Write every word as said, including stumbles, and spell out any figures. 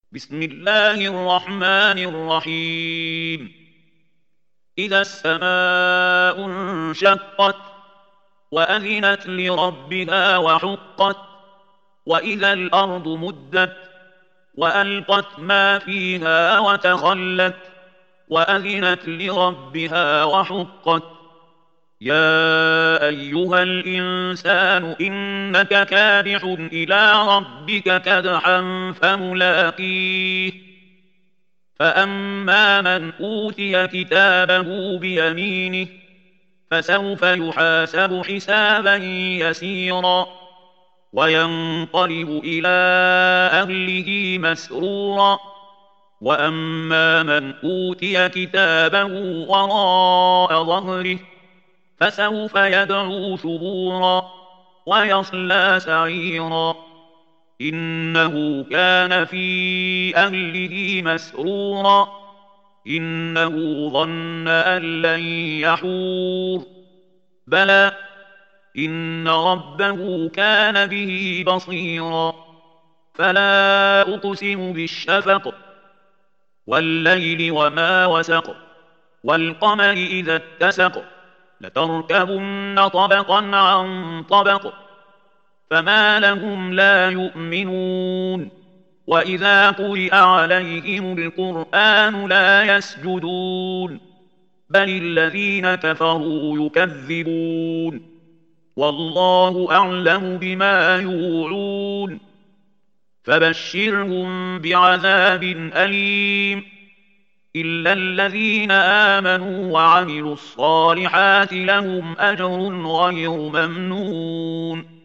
بسم الله الرحمن الرحيم. إذا السماء انشقت وأذنت لربها وحقت، وإذا الأرض مدت وألقت ما فيها وتخلت، وأذنت لربها وحقت. يا أيها الإنسان إنك كادح إلى ربك كدحا فملاقيه. فأما من أوتي كتابه بيمينه فسوف يحاسب حسابا يسيرا، وينقلب إلى أهله مسرورا. وأما من أوتي كتابه وراء ظهره فسوف يدعو ثبورا ويصلى سعيرا، إنه كان في أهله مسرورا، إنه ظن أن لن يحور. بلى إن ربه كان به بصيرا. فلا أقسم بالشفق والليل وما وسق، والقمر إذا اتسق، لتركبن طبقا عن طبق، فما لهم لا يؤمنون. وإذا قرئ عليهم القرآن لا يسجدون، بل الذين كفروا يكذبون. والله أعلم بما يوعون، فبشرهم بعذاب أليم، إلا الذين آمنوا وعملوا الصالحات لهم أجر غير ممنون.